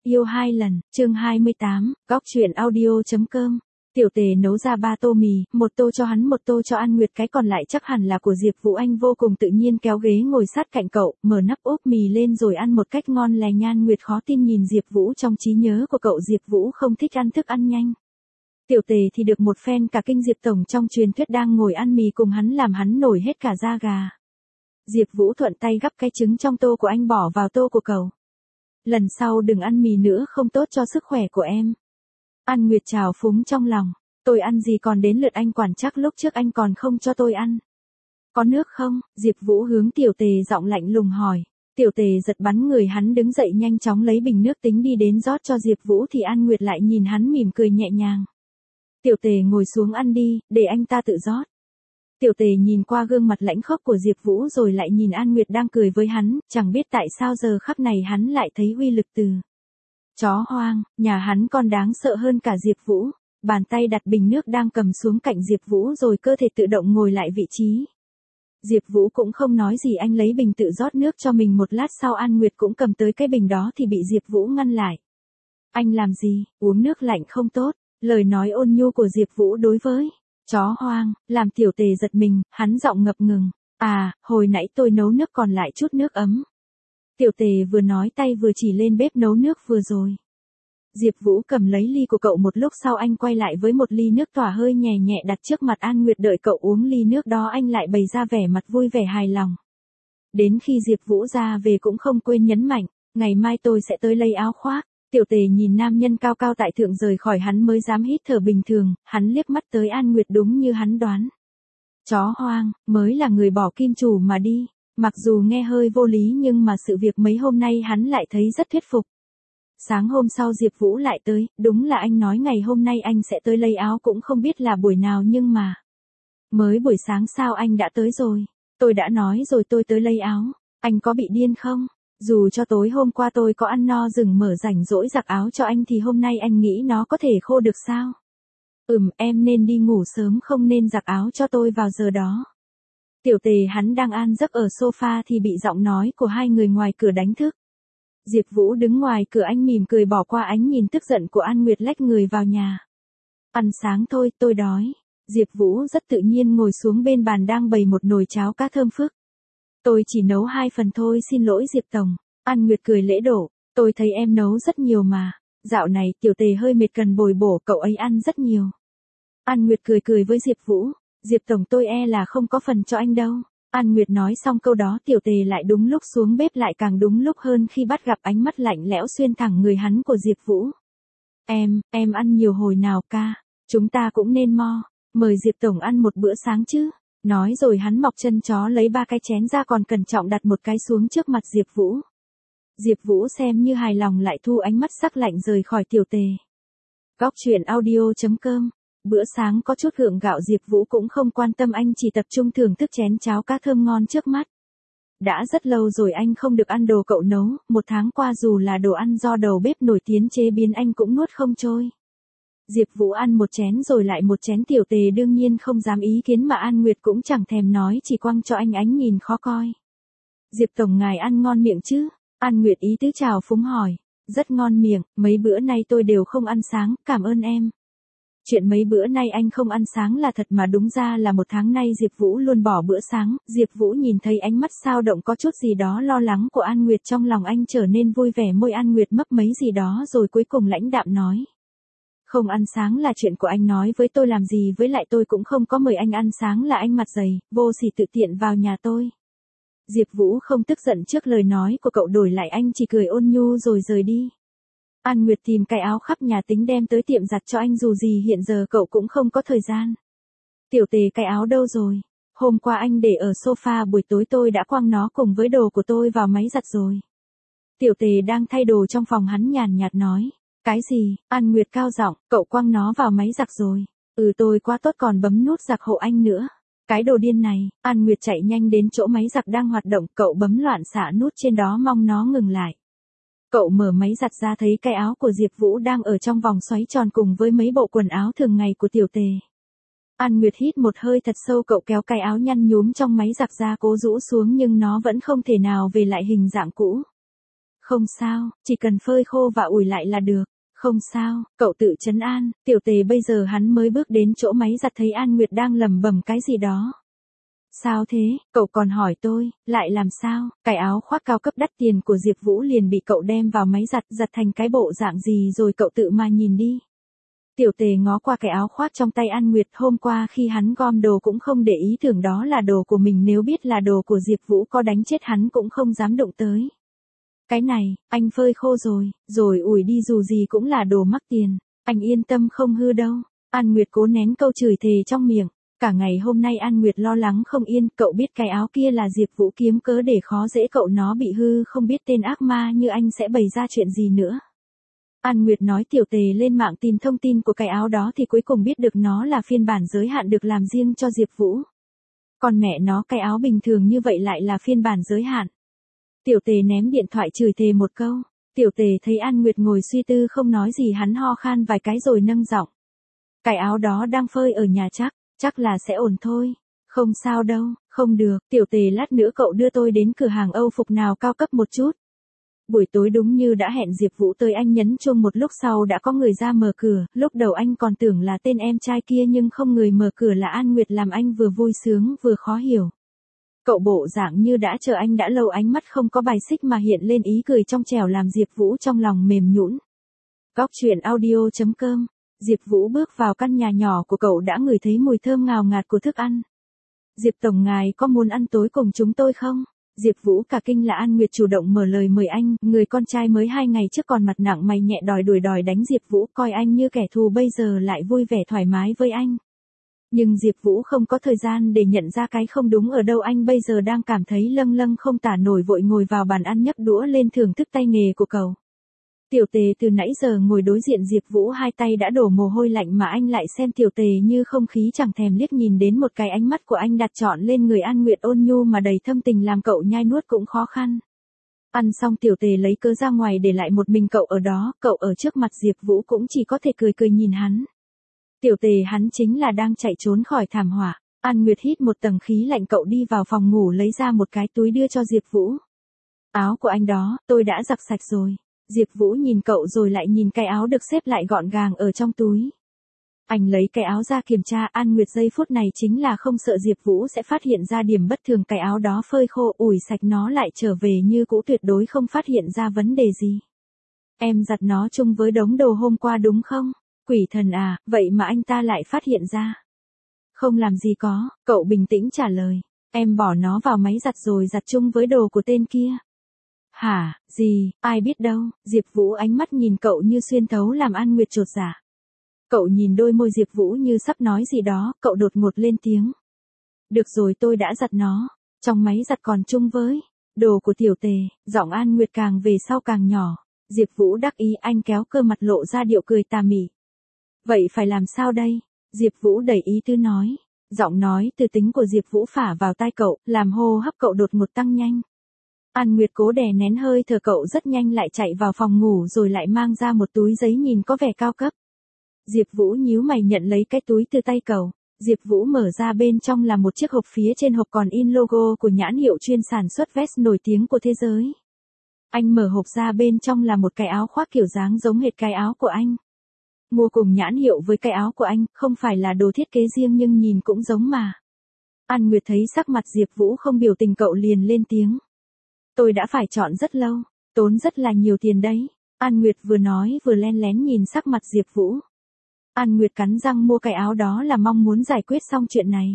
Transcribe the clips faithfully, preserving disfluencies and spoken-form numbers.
Yêu hai lần, chương hai mươi tám, góc truyện audio.com. Tiểu Tề nấu ra ba tô mì, một tô cho hắn một tô cho An Nguyệt, cái còn lại chắc hẳn là của Diệp Vũ. Anh vô cùng tự nhiên kéo ghế ngồi sát cạnh cậu, mở nắp ốp mì lên rồi ăn một cách ngon lành. An Nguyệt khó tin nhìn Diệp Vũ, trong trí nhớ của cậu Diệp Vũ không thích ăn thức ăn nhanh. Tiểu Tề thì được một phen cả kinh. Diệp tổng trong truyền thuyết đang ngồi ăn mì cùng hắn làm hắn nổi hết cả da gà. Diệp Vũ thuận tay gắp cái trứng trong tô của anh bỏ vào tô của cậu. Lần sau đừng ăn mì nữa, không tốt cho sức khỏe của em. An Nguyệt trào phúng trong lòng. Tôi ăn gì còn đến lượt anh quản, chắc lúc trước anh còn không cho tôi ăn. Có nước không? Diệp Vũ hướng Tiểu Tề giọng lạnh lùng hỏi. Tiểu Tề giật bắn người, hắn đứng dậy nhanh chóng lấy bình nước tính đi đến rót cho Diệp Vũ thì An Nguyệt lại nhìn hắn mỉm cười nhẹ nhàng. Tiểu Tề ngồi xuống ăn đi, để anh ta tự rót. Tiểu Tề nhìn qua gương mặt lãnh khốc của Diệp Vũ rồi lại nhìn An Nguyệt đang cười với hắn, chẳng biết tại sao giờ khắc này hắn lại thấy uy lực từ chó hoang, nhà hắn còn đáng sợ hơn cả Diệp Vũ. Bàn tay đặt bình nước đang cầm xuống cạnh Diệp Vũ rồi cơ thể tự động ngồi lại vị trí. Diệp Vũ cũng không nói gì, anh lấy bình tự rót nước cho mình. Một lát sau An Nguyệt cũng cầm tới cái bình đó thì bị Diệp Vũ ngăn lại. Anh làm gì, uống nước lạnh không tốt. Lời nói ôn nhu của Diệp Vũ đối với chó hoang, làm Tiểu Tề giật mình, hắn giọng ngập ngừng. À, hồi nãy tôi nấu nước còn lại chút nước ấm. Tiểu Tề vừa nói tay vừa chỉ lên bếp nấu nước vừa rồi. Diệp Vũ cầm lấy ly của cậu, một lúc sau anh quay lại với một ly nước tỏa hơi nhẹ nhẹ đặt trước mặt An Nguyệt. Đợi cậu uống ly nước đó anh lại bày ra vẻ mặt vui vẻ hài lòng. Đến khi Diệp Vũ ra về cũng không quên nhấn mạnh, ngày mai tôi sẽ tới lấy áo khoác. Tiểu Tề nhìn nam nhân cao cao tại thượng rời khỏi hắn mới dám hít thở bình thường, hắn liếc mắt tới An Nguyệt đúng như hắn đoán. Chó hoang, mới là người bỏ kim chủ mà đi. Mặc dù nghe hơi vô lý nhưng mà sự việc mấy hôm nay hắn lại thấy rất thuyết phục. Sáng hôm sau Diệp Vũ lại tới, đúng là anh nói ngày hôm nay anh sẽ tới lấy áo, cũng không biết là buổi nào nhưng mà. Mới buổi sáng sao anh đã tới rồi? Tôi đã nói rồi tôi tới lấy áo, anh có bị điên không? Dù cho tối hôm qua tôi có ăn no rừng mở rảnh rỗi giặt áo cho anh thì hôm nay anh nghĩ nó có thể khô được sao? Ừm, em nên đi ngủ sớm, không nên giặt áo cho tôi vào giờ đó. Tiểu Tề hắn đang an giấc ở sofa thì bị giọng nói của hai người ngoài cửa đánh thức. Diệp Vũ đứng ngoài cửa, anh mỉm cười bỏ qua ánh nhìn tức giận của An Nguyệt lách người vào nhà. Ăn sáng thôi, tôi đói. Diệp Vũ rất tự nhiên ngồi xuống bên bàn đang bày một nồi cháo cá thơm phức. Tôi chỉ nấu hai phần thôi, xin lỗi Diệp tổng. An Nguyệt cười lễ độ, tôi thấy em nấu rất nhiều mà. Dạo này Tiểu Tề hơi mệt cần bồi bổ, cậu ấy ăn rất nhiều. An Nguyệt cười cười với Diệp Vũ, Diệp tổng tôi e là không có phần cho anh đâu. An Nguyệt nói xong câu đó Tiểu Tề lại đúng lúc xuống bếp, lại càng đúng lúc hơn khi bắt gặp ánh mắt lạnh lẽo xuyên thẳng người hắn của Diệp Vũ. Em, em ăn nhiều hồi nào ca, chúng ta cũng nên mo, mời Diệp tổng ăn một bữa sáng chứ. Nói rồi hắn mọc chân chó lấy ba cái chén ra còn cẩn trọng đặt một cái xuống trước mặt Diệp Vũ. Diệp Vũ xem như hài lòng lại thu ánh mắt sắc lạnh rời khỏi Tiểu Tề. Góc truyện audio.com. Bữa sáng có chút gượng gạo Diệp Vũ cũng không quan tâm, anh chỉ tập trung thưởng thức chén cháo cá thơm ngon trước mắt. Đã rất lâu rồi anh không được ăn đồ cậu nấu, một tháng qua dù là đồ ăn do đầu bếp nổi tiếng chế biến anh cũng nuốt không trôi. Diệp Vũ ăn một chén rồi lại một chén, Tiểu Tề đương nhiên không dám ý kiến mà An Nguyệt cũng chẳng thèm nói, chỉ quăng cho anh ánh nhìn khó coi. Diệp tổng ngài ăn ngon miệng chứ? An Nguyệt ý tứ chào phúng hỏi. Rất ngon miệng, mấy bữa nay tôi đều không ăn sáng, cảm ơn em. Chuyện mấy bữa nay anh không ăn sáng là thật mà, đúng ra là một tháng nay Diệp Vũ luôn bỏ bữa sáng. Diệp Vũ nhìn thấy ánh mắt dao động có chút gì đó lo lắng của An Nguyệt, trong lòng anh trở nên vui vẻ, môi An Nguyệt mấp mấy gì đó rồi cuối cùng lãnh đạm nói. Không ăn sáng là chuyện của anh, nói với tôi làm gì, với lại tôi cũng không có mời anh ăn sáng, là anh mặt dày, vô sỉ tự tiện vào nhà tôi. Diệp Vũ không tức giận trước lời nói của cậu, đổi lại anh chỉ cười ôn nhu rồi rời đi. An Nguyệt tìm cái áo khắp nhà tính đem tới tiệm giặt cho anh, dù gì hiện giờ cậu cũng không có thời gian. Tiểu Tề cái áo đâu rồi? Hôm qua anh để ở sofa, buổi tối tôi đã quăng nó cùng với đồ của tôi vào máy giặt rồi. Tiểu Tề đang thay đồ trong phòng, hắn nhàn nhạt nói. Cái gì? An Nguyệt cao giọng, cậu quăng nó vào máy giặt rồi? Ừ, tôi quá tốt còn bấm nút giặt hộ anh nữa. Cái đồ điên này. An Nguyệt chạy nhanh đến chỗ máy giặt đang hoạt động, cậu bấm loạn xạ nút trên đó mong nó ngừng lại. Cậu mở máy giặt ra thấy cái áo của Diệp Vũ đang ở trong vòng xoáy tròn cùng với mấy bộ quần áo thường ngày của Tiểu Tề. An Nguyệt hít một hơi thật sâu, cậu kéo cái áo nhăn nhúm trong máy giặt ra cố rũ xuống nhưng nó vẫn không thể nào về lại hình dạng cũ. Không sao, chỉ cần phơi khô và ủi lại là được. Không sao, cậu tự trấn an, tiểu tề bây giờ hắn mới bước đến chỗ máy giặt thấy An Nguyệt đang lẩm bẩm cái gì đó. Sao thế, cậu còn hỏi tôi, lại làm sao, cái áo khoác cao cấp đắt tiền của Diệp Vũ liền bị cậu đem vào máy giặt, giặt thành cái bộ dạng gì rồi cậu tự mà nhìn đi. Tiểu tề ngó qua cái áo khoác trong tay An Nguyệt, hôm qua khi hắn gom đồ cũng không để ý tưởng đó là đồ của mình, nếu biết là đồ của Diệp Vũ có đánh chết hắn cũng không dám đụng tới. Cái này, anh phơi khô rồi, rồi ủi đi dù gì cũng là đồ mắc tiền, anh yên tâm không hư đâu. An Nguyệt cố nén câu chửi thề trong miệng, cả ngày hôm nay An Nguyệt lo lắng không yên, cậu biết cái áo kia là Diệp Vũ kiếm cớ để khó dễ cậu nó bị hư, không biết tên ác ma như anh sẽ bày ra chuyện gì nữa. An Nguyệt nói tiểu tề lên mạng tìm thông tin của cái áo đó thì cuối cùng biết được nó là phiên bản giới hạn được làm riêng cho Diệp Vũ. Còn mẹ nó, cái áo bình thường như vậy lại là phiên bản giới hạn. Tiểu tề ném điện thoại chửi thề một câu. Tiểu tề thấy An Nguyệt ngồi suy tư không nói gì, hắn ho khan vài cái rồi nâng giọng. Cái áo đó đang phơi ở nhà chắc, chắc là sẽ ổn thôi. Không sao đâu, không được, tiểu tề lát nữa cậu đưa tôi đến cửa hàng Âu phục nào cao cấp một chút. Buổi tối đúng như đã hẹn, Diệp Vũ tới, anh nhấn chuông một lúc sau đã có người ra mở cửa, lúc đầu anh còn tưởng là tên em trai kia nhưng không, người mở cửa là An Nguyệt làm anh vừa vui sướng vừa khó hiểu. Cậu bộ dạng như đã chờ anh đã lâu, ánh mắt không có bài xích mà hiện lên ý cười trong trẻo làm Diệp Vũ trong lòng mềm nhũn. Góc truyện audio chấm com. Diệp Vũ bước vào căn nhà nhỏ của cậu đã ngửi thấy mùi thơm ngào ngạt của thức ăn. Diệp tổng, ngài có muốn ăn tối cùng chúng tôi không? Diệp Vũ cả kinh là An Nguyệt chủ động mở lời mời anh, người con trai mới hai ngày trước còn mặt nặng mày nhẹ đòi đuổi đòi đánh Diệp Vũ, coi anh như kẻ thù, bây giờ lại vui vẻ thoải mái với anh. Nhưng Diệp Vũ không có thời gian để nhận ra cái không đúng ở đâu, anh bây giờ đang cảm thấy lâng lâng không tả nổi, vội ngồi vào bàn ăn nhấc đũa lên thưởng thức tay nghề của cậu. Tiểu tề từ nãy giờ ngồi đối diện Diệp Vũ, hai tay đã đổ mồ hôi lạnh mà anh lại xem tiểu tề như không khí, chẳng thèm liếc nhìn đến một cái, ánh mắt của anh đặt trọn lên người An Nguyệt ôn nhu mà đầy thâm tình làm cậu nhai nuốt cũng khó khăn. Ăn xong tiểu tề lấy cớ ra ngoài để lại một mình cậu ở đó, cậu ở trước mặt Diệp Vũ cũng chỉ có thể cười cười nhìn hắn. Tiểu tề hắn chính là đang chạy trốn khỏi thảm họa. An Nguyệt hít một tầng khí lạnh, cậu đi vào phòng ngủ lấy ra một cái túi đưa cho Diệp Vũ. Áo của anh đó, tôi đã giặt sạch rồi. Diệp Vũ nhìn cậu rồi lại nhìn cái áo được xếp lại gọn gàng ở trong túi. Anh lấy cái áo ra kiểm tra, An Nguyệt giây phút này chính là không sợ Diệp Vũ sẽ phát hiện ra điểm bất thường, cái áo đó phơi khô ủi sạch nó lại trở về như cũ, tuyệt đối không phát hiện ra vấn đề gì. Em giặt nó chung với đống đồ hôm qua đúng không? Quỷ thần à, vậy mà anh ta lại phát hiện ra. Không làm gì có, cậu bình tĩnh trả lời. Em bỏ nó vào máy giặt rồi giặt chung với đồ của tên kia. Hả, gì, ai biết đâu. Diệp Vũ ánh mắt nhìn cậu như xuyên thấu làm An Nguyệt chột dạ. Cậu nhìn đôi môi Diệp Vũ như sắp nói gì đó, cậu đột ngột lên tiếng. Được rồi, tôi đã giặt nó, trong máy giặt còn chung với đồ của tiểu tề. Giọng An Nguyệt càng về sau càng nhỏ. Diệp Vũ đắc ý, anh kéo cơ mặt lộ ra điệu cười tà mị. Vậy phải làm sao đây? Diệp Vũ đầy ý tứ nói. Giọng nói từ tính của Diệp Vũ phả vào tai cậu, làm hô hấp cậu đột ngột tăng nhanh. An Nguyệt cố đè nén hơi thở, cậu rất nhanh lại chạy vào phòng ngủ rồi lại mang ra một túi giấy nhìn có vẻ cao cấp. Diệp Vũ nhíu mày nhận lấy cái túi từ tay cậu. Diệp Vũ mở ra, bên trong là một chiếc hộp, phía trên hộp còn in logo của nhãn hiệu chuyên sản xuất vest nổi tiếng của thế giới. Anh mở hộp ra, bên trong là một cái áo khoác kiểu dáng giống hệt cái áo của anh. Mua cùng nhãn hiệu với cái áo của anh, không phải là đồ thiết kế riêng nhưng nhìn cũng giống mà. An Nguyệt thấy sắc mặt Diệp Vũ không biểu tình, cậu liền lên tiếng. Tôi đã phải chọn rất lâu, tốn rất là nhiều tiền đấy. An Nguyệt vừa nói vừa len lén nhìn sắc mặt Diệp Vũ. An Nguyệt cắn răng mua cái áo đó là mong muốn giải quyết xong chuyện này.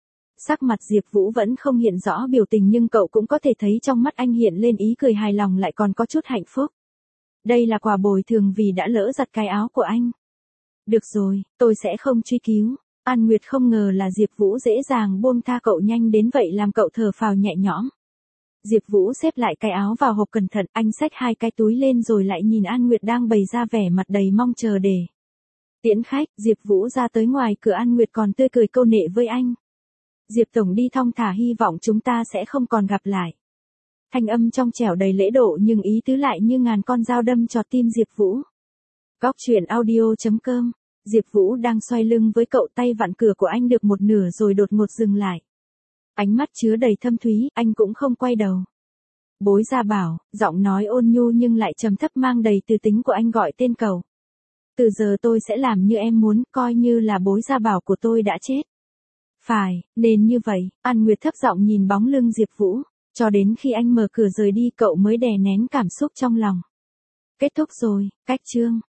Sắc mặt Diệp Vũ vẫn không hiện rõ biểu tình nhưng cậu cũng có thể thấy trong mắt anh hiện lên ý cười hài lòng, lại còn có chút hạnh phúc. Đây là quà bồi thường vì đã lỡ giặt cái áo của anh. Được rồi, tôi sẽ không truy cứu. An Nguyệt không ngờ là Diệp Vũ dễ dàng buông tha cậu nhanh đến vậy, làm cậu thở phào nhẹ nhõm. Diệp Vũ xếp lại cái áo vào hộp cẩn thận, anh xách hai cái túi lên rồi lại nhìn An Nguyệt đang bày ra vẻ mặt đầy mong chờ để tiễn khách. Diệp Vũ ra tới ngoài cửa, An Nguyệt còn tươi cười câu nệ với anh. Diệp tổng đi thong thả, hy vọng chúng ta sẽ không còn gặp lại. Thanh âm trong trẻo đầy lễ độ nhưng ý tứ lại như ngàn con dao đâm chọt tim Diệp Vũ. Góc truyện audio chấm com. Diệp Vũ đang xoay lưng với cậu, tay vặn cửa của anh được một nửa rồi đột ngột dừng lại. Ánh mắt chứa đầy thâm thúy, anh cũng không quay đầu. Bối Gia Bảo, giọng nói ôn nhu nhưng lại trầm thấp mang đầy từ tính của anh gọi tên cậu. Từ giờ tôi sẽ làm như em muốn, coi như là Bối Gia Bảo của tôi đã chết. Phải, nên như vậy, An Nguyệt thấp giọng nhìn bóng lưng Diệp Vũ, cho đến khi anh mở cửa rời đi cậu mới đè nén cảm xúc trong lòng. Kết thúc rồi, cách chương.